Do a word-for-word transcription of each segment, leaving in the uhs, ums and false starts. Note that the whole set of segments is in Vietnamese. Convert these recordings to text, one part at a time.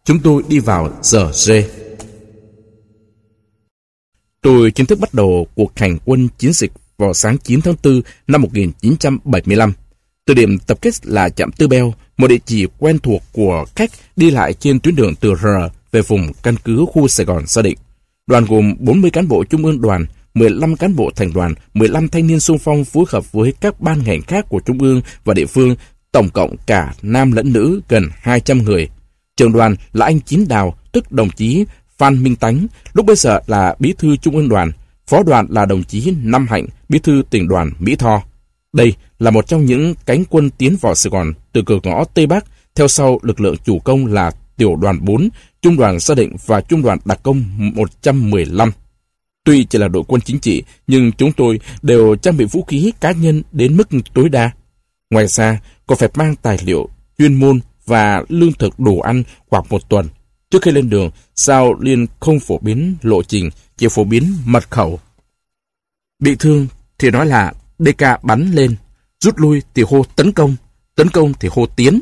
Chúng tôi đi vào giờ rê. Tôi chính thức bắt đầu cuộc hành quân chiến dịch vào sáng chín tháng tư năm một nghìn chín trăm bảy mươi lăm. Từ điểm tập kết là trạm Tư Beo, một địa chỉ quen thuộc của khách đi lại trên tuyến đường từ R về vùng căn cứ khu Sài Gòn Gia Định. Đoàn gồm bốn mươi cán bộ trung ương đoàn, mười lăm cán bộ thành đoàn, mười lăm thanh niên xung phong phối hợp với các ban ngành khác của trung ương và địa phương, tổng cộng cả nam lẫn nữ gần hai trăm người. Trưởng đoàn là anh Chín Đào, tức đồng chí Phan Minh Tánh, lúc bây giờ là bí thư trung ương đoàn. Phó đoàn là đồng chí Năm Hạnh, bí thư tỉnh đoàn Mỹ Tho. Đây là một trong những cánh quân tiến vào Sài Gòn từ cửa ngõ Tây Bắc, theo sau lực lượng chủ công là tiểu đoàn bốn, trung đoàn Gia Định và trung đoàn đặc công một trăm mười lăm. Tuy chỉ là đội quân chính trị, nhưng chúng tôi đều trang bị vũ khí cá nhân đến mức tối đa. Ngoài ra, còn phải mang tài liệu, chuyên môn và lương thực đồ ăn khoảng một tuần. Trước khi lên đường, sao Liên không phổ biến lộ trình, chỉ phổ biến mật khẩu. Bị thương thì nói là đê ca bắn lên, rút lui thì hô tấn công, tấn công thì hô tiến.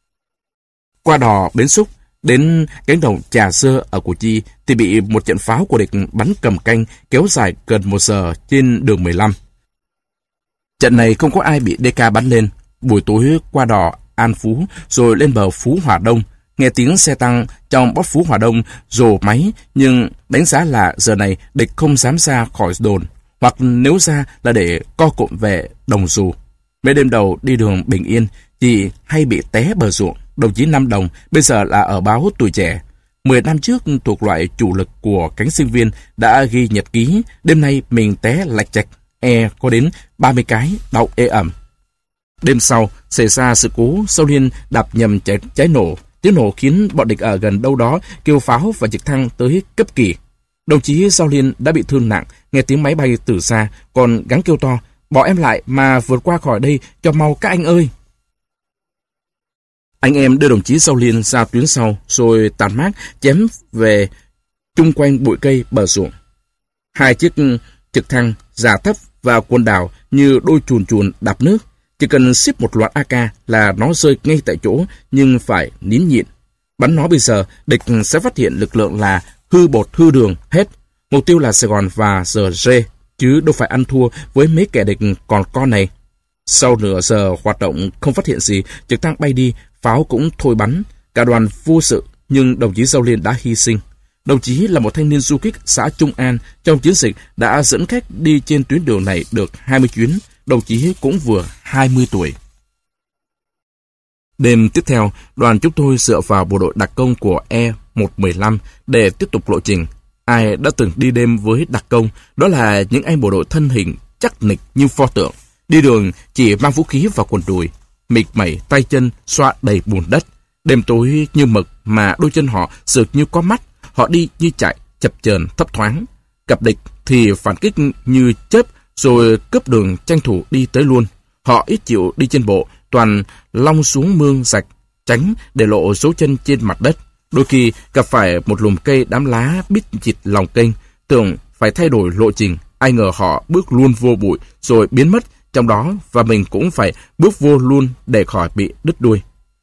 Qua đò Bến Xúc, đến cánh đồng Trà Sơ ở Củ Chi thì bị một trận pháo của địch bắn cầm canh kéo dài gần một giờ trên đường mười lăm. Trận này không có ai bị đê ca bắn lên. Buổi tối qua đò An Phú rồi lên bờ Phú Hòa Đông, nghe tiếng xe tăng trong bóc Phú Hòa Đông rồ máy, nhưng đánh giá là giờ này địch không dám ra khỏi đồn, hoặc nếu ra là để co cụm về đồng dù. Mấy đêm đầu đi đường bình yên thì hay bị té bờ ruộng. Đồng chí Năm Đồng bây giờ là ở báo Tuổi Trẻ. Mười năm trước thuộc loại chủ lực của cánh sinh viên đã ghi nhật ký, đêm nay mình té lạch chạch, e có đến ba mươi cái, đau ê ẩm. Đêm sau, xảy ra sự cố Sao Liên đạp nhầm cháy, cháy nổ. Tiếng nổ khiến bọn địch ở gần đâu đó kêu pháo và trực thăng tới cấp kỳ. Đồng chí Sao Liên đã bị thương nặng, nghe tiếng máy bay từ xa, còn gắng kêu to, bỏ em lại mà vượt qua khỏi đây cho mau các anh ơi. Anh em đưa đồng chí Sao Liên ra tuyến sau, rồi tàn mát chém về chung quanh bụi cây bờ ruộng. Hai chiếc trực thăng giả thấp và quần đảo như đôi chuồn chuồn đạp nước. Chỉ cần xếp một loạt a ca là nó rơi ngay tại chỗ, nhưng phải nín nhịn. Bắn nó bây giờ, địch sẽ phát hiện lực lượng là hư bột hư đường hết. Mục tiêu là Sài Gòn và giờ rê, chứ đâu phải ăn thua với mấy kẻ địch còn con này. Sau nửa giờ hoạt động không phát hiện gì, trực thăng bay đi, pháo cũng thôi bắn. Cả đoàn vô sự, nhưng đồng chí Sao Liên đã hy sinh. Đồng chí là một thanh niên du kích xã Trung An, trong chiến dịch đã dẫn khách đi trên tuyến đường này được hai mươi chuyến. Đồng chí cũng vừa hai mươi tuổi. Đêm tiếp theo, đoàn chúng tôi dựa vào bộ đội đặc công của E một một năm để tiếp tục lộ trình. Ai đã từng đi đêm với đặc công, đó là những anh bộ đội thân hình chắc nịch như pho tượng. Đi đường chỉ mang vũ khí và quần đùi, mịt mẩy tay chân xoa đầy bùn đất. Đêm tối như mực mà đôi chân họ sượt như có mắt. Họ đi như chạy, chập chờn thấp thoáng. Gặp địch thì phản kích như chớp, rồi cướp đường tranh thủ đi tới luôn. Họ ít chịu đi trên bộ, toàn long xuống mương rạch, tránh để lộ dấu chân trên mặt đất. Đôi khi gặp phải một lùm cây đám lá bít chịt lòng kênh, tưởng phải thay đổi lộ trình. Ai ngờ họ bước luôn vô bụi rồi biến mất trong đó, và mình cũng phải bước vô luôn để khỏi bị đứt đuôi.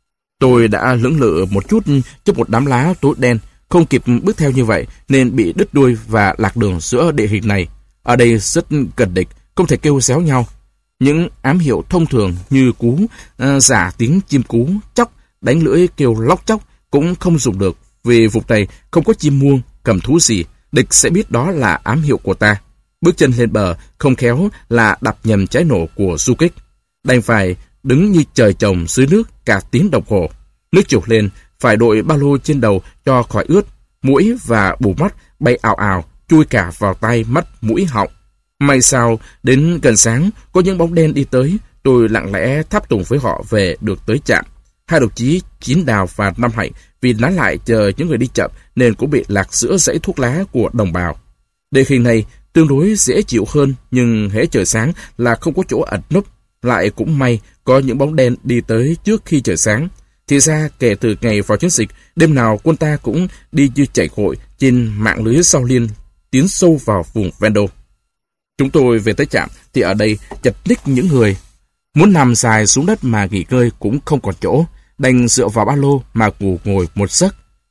Tôi đã lưỡng lự một chút trước một đám lá tối đen, không kịp bước theo như vậy nên bị đứt đuôi và lạc đường giữa địa hình này. Ở đây rất gần địch, không thể kêu réo nhau. Những ám hiệu thông thường như cú, uh, giả tiếng chim cú, chóc, đánh lưỡi kêu lóc chóc cũng không dùng được, vì vùng này không có chim muông, cầm thú gì, địch sẽ biết đó là ám hiệu của ta. Bước chân lên bờ không khéo là đập nhầm trái nổ của du kích. Đành phải đứng như trời trồng dưới nước cả tiếng đồng hồ. Nước trục lên, phải đội ba lô trên đầu cho khỏi ướt. Muỗi và bù mắt bay ào ào, chui cả vào tay, mắt, mũi, họng. May sao, đến gần sáng, có những bóng đen đi tới, tôi lặng lẽ tháp tùng với họ về được tới trạm. Hai đồng chí Chín Đào và Năm Hạnh vì nán lại chờ những người đi chậm nên cũng bị lạc giữa dãy thuốc lá của đồng bào. Địa hình này tương đối dễ chịu hơn, nhưng hễ trời sáng là không có chỗ ẩn núp. Lại cũng may có những bóng đen đi tới trước khi trời sáng. Thì ra kể từ ngày vào chiến dịch, đêm nào quân ta cũng đi như chạy hội trên mạng lưới Sao Liên, tiến sâu vào vùng ven đô. Chúng tôi về tới trạm thì ở đây chật ních những người. Muốn nằm dài xuống đất mà nghỉ ngơi cũng không còn chỗ, đành dựa vào ba lô mà ngủ ngồi một giấc.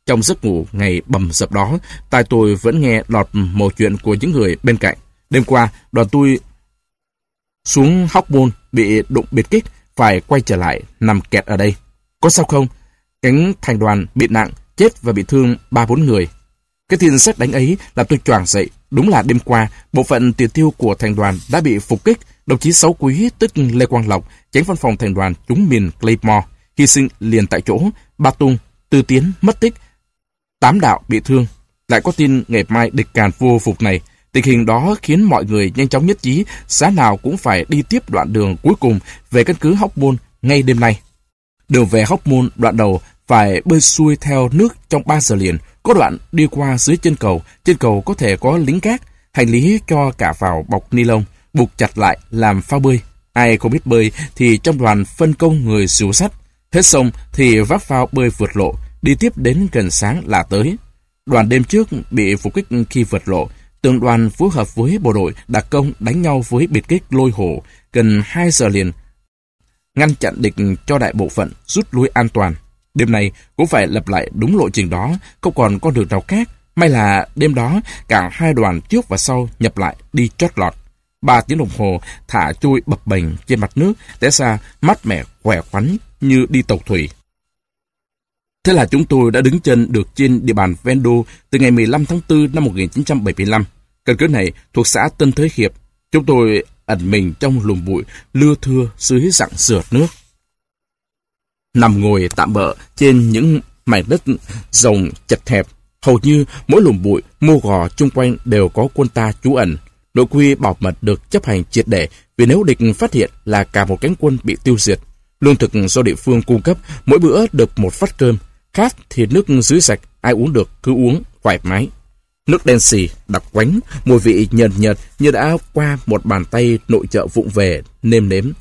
Trong giấc ngủ ngày bầm dập đó, tai tôi vẫn nghe lọt một chuyện của những người bên cạnh. Đêm qua, đoàn tôi xuống Hóc Môn bị đụng biệt kích, phải quay trở lại nằm kẹt ở đây. Có sao không? Cánh thành đoàn bị nặng, chết và bị thương ba bốn người. Cái tin sét đánh ấy làm tôi choàng dậy. Đúng là đêm qua, bộ phận tiền tiêu của thành đoàn đã bị phục kích. Đồng chí Sáu Quý, tức Lê Quang Lộc, chánh văn phòng thành đoàn trúng mìn Claymore, hy sinh liền tại chỗ. Ba Tung, Tư Tiến mất tích, Tám Đạo bị thương. Lại có tin ngày mai địch càn vô phục này. Tình hình đó khiến mọi người nhanh chóng nhất trí giá nào cũng phải đi tiếp đoạn đường cuối cùng về căn cứ Hóc Môn ngay đêm nay. Đường về Hóc Môn đoạn đầu phải bơi xuôi theo nước trong ba giờ liền. Có đoạn đi qua dưới chân cầu, trên cầu có thể có lính gác, hành lý cho cả vào bọc ni lông, buộc chặt lại làm phao bơi. Ai không biết bơi thì trong đoàn phân công người xù sắt. Hết sông thì vác phao bơi vượt lộ, đi tiếp đến gần sáng là tới. Đoàn đêm trước bị phục kích khi vượt lộ. Từng đoàn phối hợp với bộ đội đặc công đánh nhau với biệt kích Lôi Hổ gần hai giờ liền, ngăn chặn địch cho đại bộ phận rút lui an toàn. Đêm nay cũng phải lập lại đúng lộ trình đó, không còn con đường nào khác. May là đêm đó cả hai đoàn trước và sau nhập lại đi chót lọt. Ba tiếng đồng hồ thả trôi bập bềnh trên mặt nước, té ra mát mẻ khỏe khoắn như đi tàu thủy. Thế là chúng tôi đã đứng chân được trên địa bàn Vendo từ ngày mười lăm tháng tư năm một nghìn chín trăm bảy mươi lăm. Căn cứ này thuộc xã Tân Thới Hiệp. Chúng tôi ẩn mình trong lùm bụi lưa thưa dưới rặng sượt nước. Nằm ngồi tạm bợ trên những mảnh đất rộng chật hẹp, hầu như mỗi lùm bụi, mô gò chung quanh đều có quân ta trú ẩn. Nội quy bảo mật được chấp hành triệt để, vì nếu địch phát hiện là cả một cánh quân bị tiêu diệt. Lương thực do địa phương cung cấp, mỗi bữa được một phát cơm. Khát thì nước dưới sạch, ai uống được cứ uống thoải mái. Nước đen xì, đặc quánh, mùi vị nhợt nhợt như đã qua một bàn tay nội trợ vụng về nêm nếm.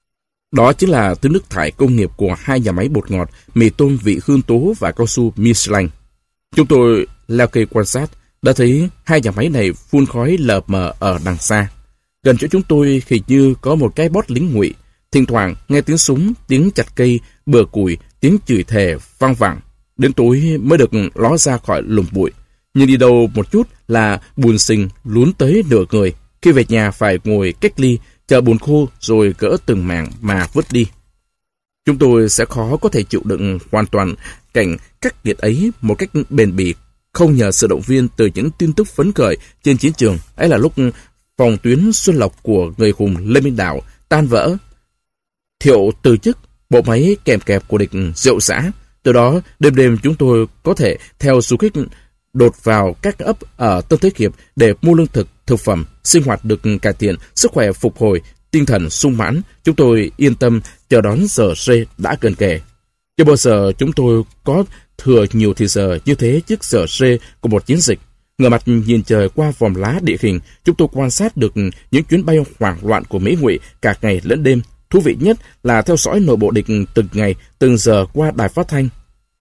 Đó chính là thứ nước thải công nghiệp của hai nhà máy bột ngọt, mì tôm vị hương tố và cao su Michelin. Chúng tôi leo cây quan sát, đã thấy hai nhà máy này phun khói lờ mờ ở đằng xa. Gần chỗ chúng tôi hình như có một cái bót lính ngụy. Thỉnh thoảng nghe tiếng súng, tiếng chặt cây, bừa củi, tiếng chửi thề vang vẳng. Đến tối mới được ló ra khỏi lùm bụi. Nhưng đi đâu một chút là bùn sình lún tới nửa người. Khi về nhà phải ngồi cách ly, chờ bùn khô rồi gỡ từng mảng mà vứt đi. Chúng tôi sẽ khó có thể chịu đựng hoàn toàn cảnh khắc nghiệt ấy một cách bền bỉ, không nhờ sự động viên từ những tin tức phấn khởi trên chiến trường. Ấy là lúc phòng tuyến Xuân Lộc của người hùng Lê Minh Đảo tan vỡ, Thiệu từ chức, bộ máy kèm kẹp của địch rệu rã. Từ đó, đêm đêm chúng tôi có thể theo du kích đột vào các ấp ở Tân Thới Hiệp để mua lương thực, thực phẩm, sinh hoạt được cải thiện, sức khỏe phục hồi, tinh thần sung mãn. Chúng tôi yên tâm chờ đón giờ rê đã gần kề. Chưa bao giờ chúng tôi có thừa nhiều thì giờ như thế trước giờ rê của một chiến dịch. Ngửa mặt nhìn trời qua vòm lá địa hình, chúng tôi quan sát được những chuyến bay hoảng loạn của Mỹ Ngụy cả ngày lẫn đêm. Thú vị nhất là theo dõi nội bộ địch từng ngày, từng giờ qua đài phát thanh.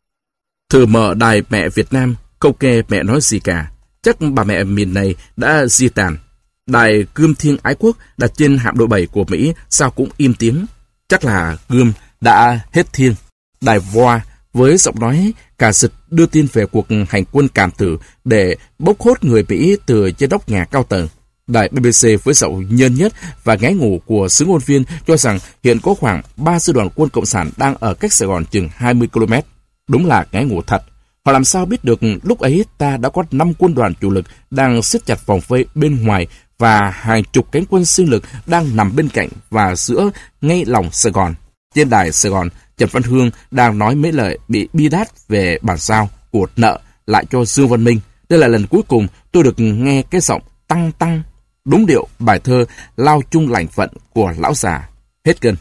Thử mở đài Mẹ Việt Nam, không nghe mẹ nói gì cả. Chắc bà mẹ miền này đã di tàn. Đài Gươm Thiên Ái Quốc đặt trên hạm đội bảy của Mỹ sao cũng im tiếng. Chắc là Gươm đã hết thiên. Đài Voa với giọng nói cả dịch đưa tin về cuộc hành quân Cảm Tử để bốc hốt người Mỹ từ trên nóc nhà cao tầng. Đài bê bê xê với giọng nhơn nhất và ngáy ngủ của xứ ngôn viên cho rằng hiện có khoảng ba sư đoàn quân Cộng sản đang ở cách Sài Gòn chừng hai mươi ki lô mét. Đúng là ngáy ngủ thật. Họ làm sao biết được lúc ấy ta đã có năm quân đoàn chủ lực đang siết chặt vòng vây bên ngoài và hàng chục cánh quân sinh lực đang nằm bên cạnh và giữa ngay lòng Sài Gòn. Trên đài Sài Gòn, Trần Văn Hương đang nói mấy lời bị bi đát về bản sao của nợ lại cho Dương Văn Minh. Đây là lần cuối cùng tôi được nghe cái giọng tăng tăng đúng điệu bài thơ Lao chung lành phận của lão già. Hết cơn.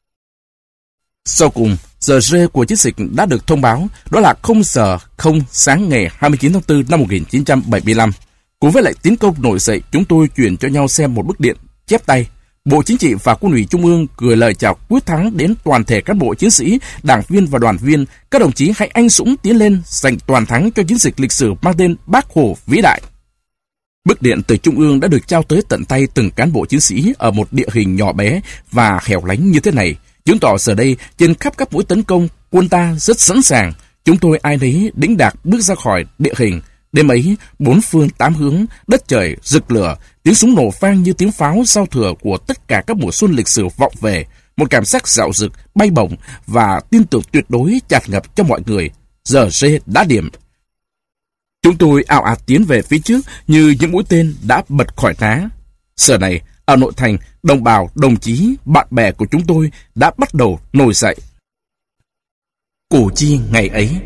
Sau cùng, giờ rê của chiến dịch đã được thông báo, đó là không giờ không sáng ngày hai mươi chín tháng tư năm một nghìn chín trăm bảy mươi lăm. Cùng với lại tiến công nổi dậy, chúng tôi chuyển cho nhau xem một bức điện chép tay. Bộ Chính trị và Quân ủy Trung ương gửi lời chào quyết thắng đến toàn thể cán bộ chiến sĩ, đảng viên và đoàn viên. Các đồng chí hãy anh dũng tiến lên, giành toàn thắng cho chiến dịch lịch sử mang tên Bác Hồ vĩ đại. Bức điện từ Trung ương đã được trao tới tận tay từng cán bộ chiến sĩ ở một địa hình nhỏ bé và hẻo lánh như thế này, chứng tỏ giờ đây trên khắp các mũi tấn công, quân ta rất sẵn sàng. Chúng tôi ai nấy đĩnh đạc bước ra khỏi địa hình. Đêm ấy, bốn phương tám hướng, đất trời rực lửa, tiếng súng nổ vang như tiếng pháo giao thừa của tất cả các mùa xuân lịch sử vọng về. Một cảm giác dạo dực, bay bổng và tin tưởng tuyệt đối tràn ngập cho mọi người. Giờ rê đã điểm. Chúng tôi ào ạt tiến về phía trước như những mũi tên đã bật khỏi ná. Giờ này, ở nội thành, đồng bào, đồng chí, bạn bè của chúng tôi đã bắt đầu nổi dậy. Củ Chi ngày ấy.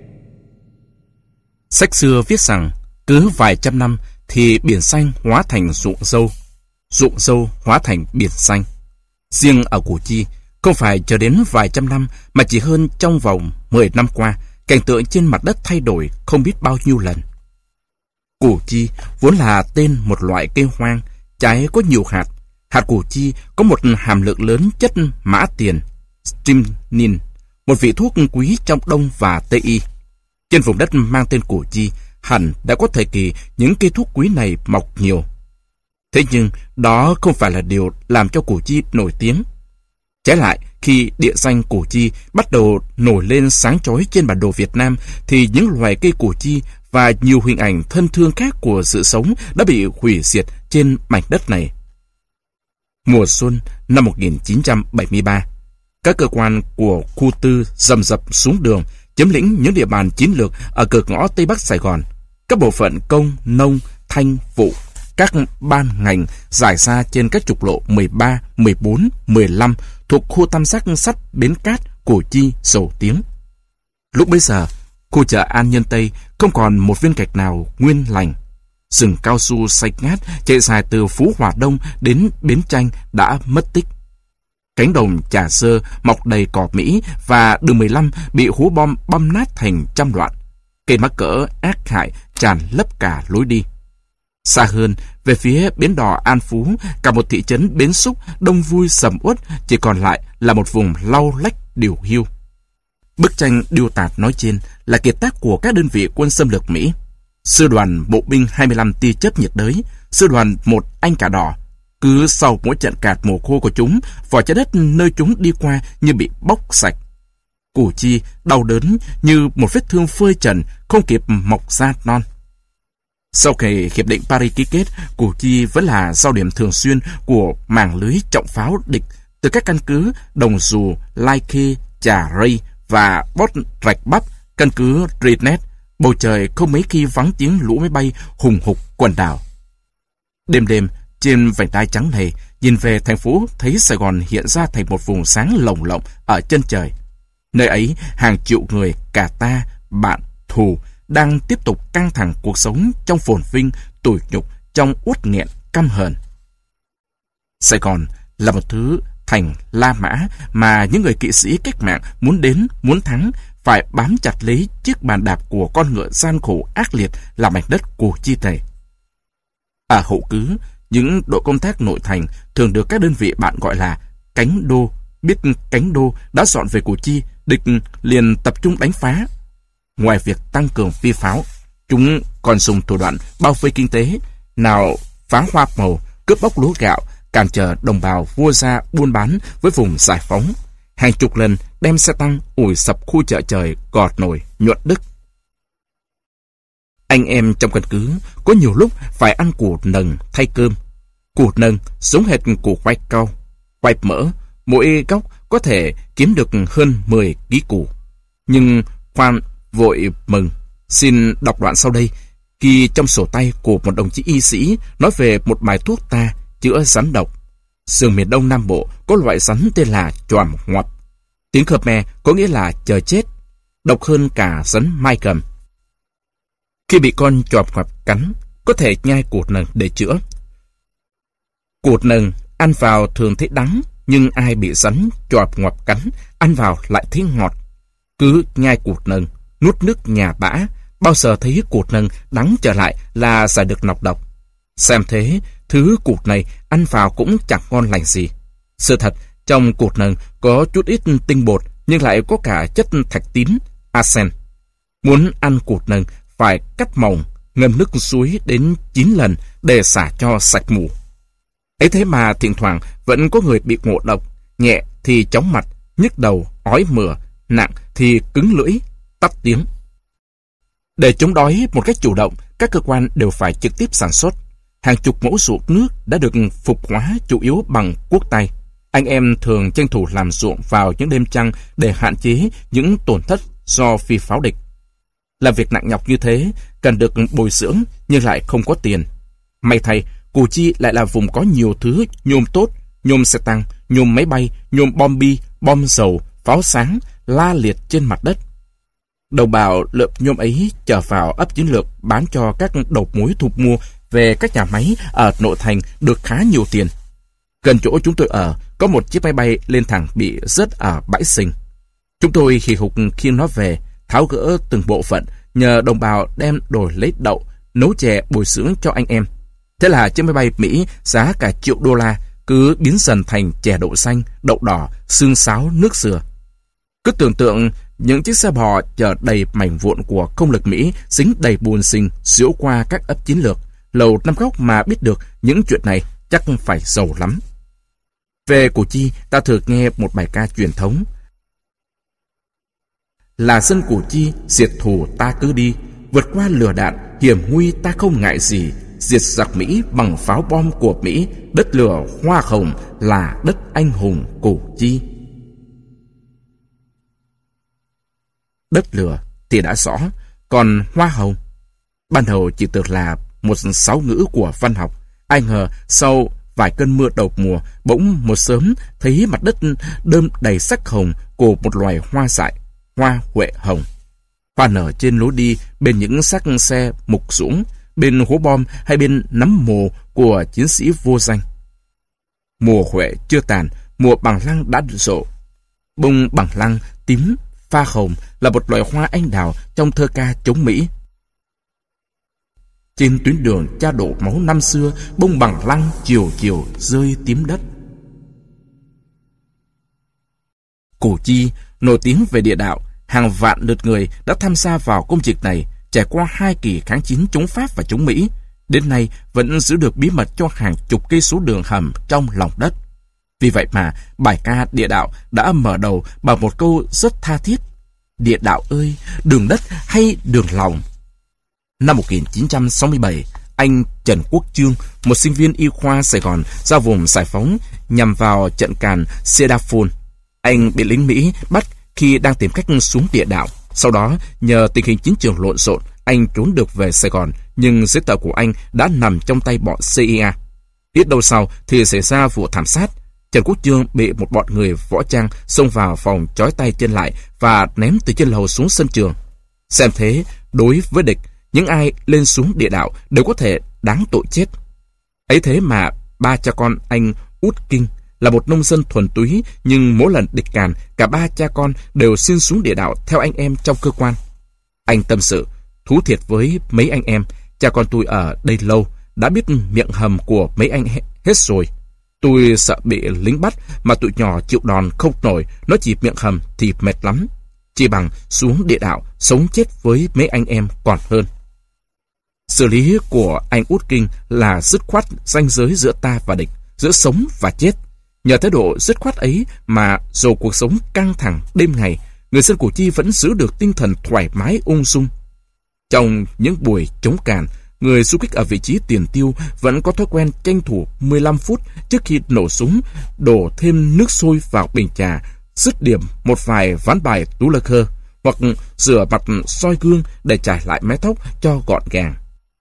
Sách xưa viết rằng, cứ vài trăm năm thì biển xanh hóa thành ruộng dâu, ruộng dâu hóa thành biển xanh. Riêng ở Củ Chi, không phải chờ đến vài trăm năm mà chỉ hơn trong vòng mười năm qua, cảnh tượng trên mặt đất thay đổi không biết bao nhiêu lần. Củ Chi vốn là tên một loại cây hoang, trái có nhiều hạt. Hạt củ chi có một hàm lượng lớn chất mã tiền, strychnine, một vị thuốc quý trong Đông và Tây y. Trên vùng đất mang tên Củ Chi, hẳn đã có thời kỳ những cây thuốc quý này mọc nhiều. Thế nhưng, đó không phải là điều làm cho Củ Chi nổi tiếng. Trái lại, khi địa danh Củ Chi bắt đầu nổi lên sáng chói trên bản đồ Việt Nam, thì những loài cây củ chi và nhiều hình ảnh thân thương khác của sự sống đã bị hủy diệt trên mảnh đất này. Mùa xuân năm một nghìn chín trăm bảy mươi ba, các cơ quan của khu tư rầm rập xuống đường, chiếm lĩnh những địa bàn chiến lược ở cửa ngõ Tây Bắc Sài Gòn. Các bộ phận công, nông, thanh, vụ, các ban ngành rải ra trên các trục lộ mười ba, mười bốn, mười lăm thuộc khu tam giác sắt Bến Cát, Củ Chi, Dầu Tiếng. Lúc bấy giờ, khu chợ An Nhân Tây không còn một viên gạch nào nguyên lành. Rừng cao su xanh ngát chạy dài từ Phú Hòa Đông đến Bến Chanh đã mất tích. Cánh đồng Trà Sơ mọc đầy cỏ Mỹ và đường mười lăm bị hố bom băm nát thành trăm đoạn. Cây mắc cỡ ác hại tràn lấp cả lối đi. Xa hơn, về phía bến đò An Phú, cả một thị trấn Bến Xúc đông vui sầm uất chỉ còn lại là một vùng lau lách điều hiu. Bức tranh điêu tạt nói trên là kiệt tác của các đơn vị quân xâm lược Mỹ. Sư đoàn bộ binh hai mươi lăm tia chớp nhiệt đới, sư đoàn một Anh Cà Đỏ. Cứ sau mỗi trận cạt mùa khô của chúng, vỏ trái đất nơi chúng đi qua như bị bóc sạch. Củ Chi đau đớn như một vết thương phơi trần không kịp mọc ra non. Sau khi hiệp định Paris ký kết, Củ Chi vẫn là giao điểm thường xuyên của màng lưới trọng pháo địch từ các căn cứ Đồng Dù, Lai Khê, Trà Ray và Bót Rạch Bắp, căn cứ Rinet. Bầu trời không mấy khi vắng tiếng lũ máy bay hùng hục quần đảo. Đêm đêm, trên vành đai trắng này, nhìn về thành phố thấy Sài Gòn hiện ra thành một vùng sáng lồng lộng ở chân trời. Nơi ấy, hàng triệu người, cả ta, bạn, thù, đang tiếp tục căng thẳng cuộc sống trong phồn vinh, tủi nhục, trong uất nghẹn, căm hờn. Sài Gòn là một thứ thành La Mã mà những người kỵ sĩ cách mạng muốn đến, muốn thắng, phải bám chặt lấy chiếc bàn đạp của con ngựa gian khổ ác liệt là mảnh đất Củ Chi này. Ở hậu cứ, những đội công tác nội thành thường được các đơn vị bạn gọi là cánh đô. Biết cánh đô đã dọn về Củ Chi, địch liền tập trung đánh phá. Ngoài việc tăng cường phi pháo, chúng còn dùng thủ đoạn bao vây kinh tế, nào phá hoa màu, cướp bóc lúa gạo, cản trở đồng bào vua ra buôn bán với vùng giải phóng. Hàng chục lần đem xe tăng ủi sập khu chợ trời Gọt Nổi, Nhuận Đức. Anh em trong căn cứ có nhiều lúc phải ăn củ nần thay cơm. Củ nần giống hệt củ khoai cau, khoai mỡ, mỗi góc có thể kiếm được hơn mười ký củ. Nhưng khoan vội mừng, xin đọc đoạn sau đây, ghi trong sổ tay của một đồng chí y sĩ nói về một bài thuốc ta chữa rắn độc. Sườn miền Đông Nam Bộ có loại rắn tên là choàm ngoặp. Tiếng Khmer có nghĩa là chờ chết, độc hơn cả rắn mai cầm. Khi bị con choàm ngoặp cắn, có thể nhai củ nần để chữa. Củ nần ăn vào thường thấy đắng, nhưng ai bị rắn choàm ngoặp cắn, ăn vào lại thấy ngọt. Cứ nhai củ nần, nuốt nước nhà bã, bao giờ thấy củ nần đắng trở lại là giải được nọc độc. Xem thế, thứ củ này ăn vào cũng chẳng ngon lành gì. Sự thật, trong củ nần có chút ít tinh bột, nhưng lại có cả chất thạch tín, arsen. Muốn ăn củ nần phải cắt mỏng, ngâm nước suối đến chín lần để xả cho sạch mù. Ấy thế mà thỉnh thoảng vẫn có người bị ngộ độc, nhẹ thì chóng mặt, nhức đầu, ói mửa, nặng thì cứng lưỡi. tắt tiếng. Để chống đói một cách chủ động, các cơ quan đều phải trực tiếp sản xuất. Hàng chục mẫu ruộng nước đã được phục hóa chủ yếu bằng cuốc tay. Anh em thường tranh thủ làm ruộng vào những đêm trăng để hạn chế những tổn thất do phi pháo địch. Làm việc nặng nhọc như thế, cần được bồi dưỡng nhưng lại không có tiền. May thay, Củ Chi lại là vùng có nhiều thứ nhôm tốt, nhôm xe tăng, nhôm máy bay, nhôm bom bi, bom dầu, pháo sáng, la liệt trên mặt đất. Đồng bào lượm nhôm ấy chở vào ấp chiến lược bán cho các đầu mối thu mua về các nhà máy ở nội thành được khá nhiều tiền. Gần chỗ chúng tôi ở, có một chiếc máy bay lên thẳng bị rớt ở bãi sình. Chúng tôi hì hục khi nó về, tháo gỡ từng bộ phận, nhờ đồng bào đem đổi lấy đậu, nấu chè bồi dưỡng cho anh em. Thế là chiếc máy bay Mỹ giá cả triệu đô la cứ biến dần thành chè đậu xanh, đậu đỏ, xương sáo, nước dừa. Cứ tưởng tượng những chiếc xe bò chở đầy mảnh vụn của công lực Mỹ dính đầy bùn xình diễu qua các ấp chiến lược. Lầu Năm Góc mà biết được những chuyện này chắc phải giàu lắm. Về Củ Chi, ta thường nghe một bài ca truyền thống. Là dân Củ Chi, diệt thù ta cứ đi, vượt qua lửa đạn, hiểm nguy ta không ngại gì, diệt giặc Mỹ bằng pháo bom của Mỹ, đất lửa hoa hồng là đất anh hùng Củ Chi. Đất lửa thì đã rõ, còn hoa hồng ban đầu chỉ tưởng là một sáo ngữ của văn học. Ai ngờ sau vài cơn mưa đầu mùa, bỗng một sớm thấy mặt đất đơm đầy sắc hồng của một loài hoa dại, hoa huệ hồng. Hoa nở trên lối đi, bên những xác xe mục dũng, bên hố bom hay bên nắm mồ của chiến sĩ vô danh. Mùa huệ chưa tàn, mùa bằng lăng đã rộ. Bông bằng lăng tím pha hồng là một loài hoa anh đào trong thơ ca chống Mỹ. Trên tuyến đường cha đổ máu năm xưa, bông bằng lăng chiều chiều rơi tím đất. Củ Chi nổi tiếng về địa đạo, hàng vạn lượt người đã tham gia vào công việc này, trải qua hai kỳ kháng chiến chống Pháp và chống Mỹ. Đến nay vẫn giữ được bí mật cho hàng chục cây số đường hầm trong lòng đất. Vì vậy mà bài ca địa đạo đã mở đầu bằng một câu rất tha thiết: địa đạo ơi, đường đất hay đường lòng. Năm một nghìn chín trăm sáu mươi bảy, anh Trần Quốc Chương, một sinh viên y khoa Sài Gòn, ra vùng giải phóng nhằm vào trận càn Sedafone. Anh bị lính Mỹ bắt khi đang tìm cách xuống địa đạo. Sau đó, nhờ tình hình chiến trường lộn xộn, anh trốn được về Sài Gòn, nhưng giấy tờ của anh đã nằm trong tay bọn xê i a. Ít lâu sau thì xảy ra vụ thảm sát. Trần Quốc Chương bị một bọn người võ trang xông vào phòng, trói tay chân lại và ném từ trên lầu xuống sân trường. Xem thế, đối với địch, những ai lên xuống địa đạo đều có thể đáng tội chết. Ấy thế mà ba cha con anh Út Kinh là một nông dân thuần túy, nhưng mỗi lần địch càn, cả ba cha con đều xin xuống địa đạo theo anh em trong cơ quan. Anh tâm sự, thú thiệt với mấy anh em: cha con tôi ở đây lâu, đã biết miệng hầm của mấy anh hết rồi. Tôi sợ bị lính bắt mà tụi nhỏ chịu đòn không nổi, nó chỉ miệng hầm thì mệt lắm. Chỉ bằng xuống địa đạo, sống chết với mấy anh em còn hơn. Xử lý của anh Út Kinh là dứt khoát ranh giới giữa ta và địch, giữa sống và chết. Nhờ thái độ dứt khoát ấy mà dù cuộc sống căng thẳng đêm ngày, người dân Củ Chi vẫn giữ được tinh thần thoải mái ung dung. Trong những buổi chống càn, người du kích ở vị trí tiền tiêu vẫn có thói quen tranh thủ mười lăm phút trước khi nổ súng, đổ thêm nước sôi vào bình trà, dứt điểm một vài ván bài tú lơ khơ, hoặc rửa mặt soi gương để trải lại mái tóc cho gọn gàng.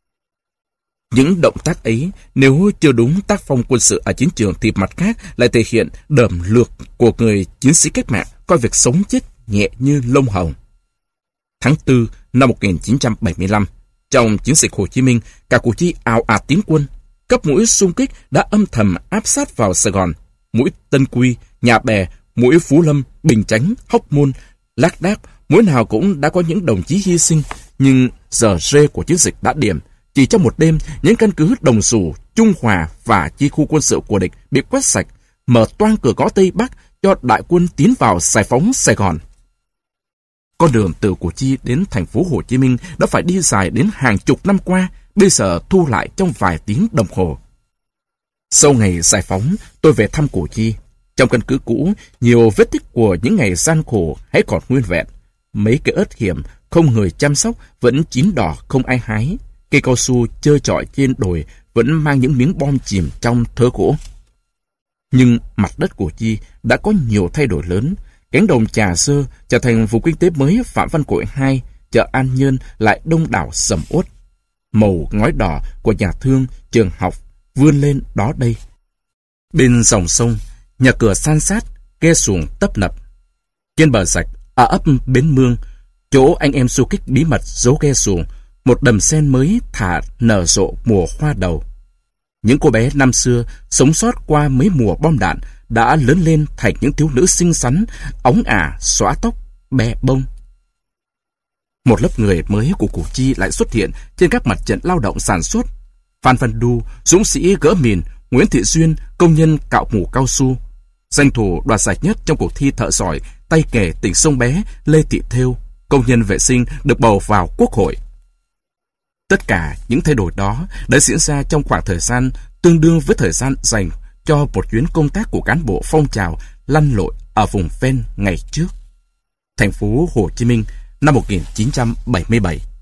Những động tác ấy, nếu chưa đúng tác phong quân sự ở chiến trường thì mặt khác lại thể hiện đờm lược của người chiến sĩ cách mạng coi việc sống chết nhẹ như lông hồng. Tháng tư năm một nghìn chín trăm bảy mươi lăm, trong chiến dịch Hồ Chí Minh, cả Củ Chi ào ạt tiến quân. Cấp mũi xung kích đã âm thầm áp sát vào Sài Gòn. Mũi Tân Quy, Nhà Bè, mũi Phú Lâm, Bình Chánh, Hóc Môn, Lác Đác, mũi nào cũng đã có những đồng chí hy sinh, nhưng giờ rê của chiến dịch đã điểm. Chỉ trong một đêm, những căn cứ Đồng Sủ, Trung Hòa và chi khu quân sự của địch bị quét sạch, mở toang cửa ngõ Tây Bắc cho đại quân tiến vào giải phóng Sài Gòn. Con đường từ Củ Chi đến thành phố Hồ Chí Minh đã phải đi dài đến hàng chục năm qua, bây giờ thu lại trong vài tiếng đồng hồ. Sau ngày giải phóng, tôi về thăm Củ Chi. Trong căn cứ cũ, nhiều vết tích của những ngày gian khổ hãy còn nguyên vẹn. Mấy cây ớt hiểm, không người chăm sóc, vẫn chín đỏ không ai hái. Cây cao su trơ trọi trên đồi vẫn mang những miếng bom chìm trong thớ gỗ. Nhưng mặt đất của Chi đã có nhiều thay đổi lớn. Cánh đồng Trà Sơ trở thành vùng kinh tế mới Phạm Văn Cội hai, chợ An Nhơn lại đông đảo sầm uất. Màu ngói đỏ của nhà thương, trường học vươn lên đó đây. Bên dòng sông, nhà cửa san sát, ghe xuồng tấp nập. Trên bờ rạch, ở ấp Bến Mương, chỗ anh em du kích bí mật giấu ghe xuồng, một đầm sen mới thả nở rộ mùa hoa đầu. Những cô bé năm xưa sống sót qua mấy mùa bom đạn đã lớn lên thành những thiếu nữ xinh xắn, óng ả, xõa tóc, bẹ bông. Một lớp người mới của Củ Chi lại xuất hiện trên các mặt trận lao động sản xuất. Phan Văn Đu, dũng sĩ gỡ mìn, Nguyễn Thị Duyên, công nhân cạo mủ cao su. Danh thủ đoạt giải nhất trong cuộc thi thợ giỏi tay nghề tỉnh Sông Bé, Lê Thị Thêu, công nhân vệ sinh được bầu vào Quốc hội. Tất cả những thay đổi đó đã diễn ra trong khoảng thời gian tương đương với thời gian dành cho một chuyến công tác của cán bộ phong trào lăn lội ở vùng ven ngày trước. Thành phố Hồ Chí Minh, năm một nghìn chín trăm bảy mươi bảy.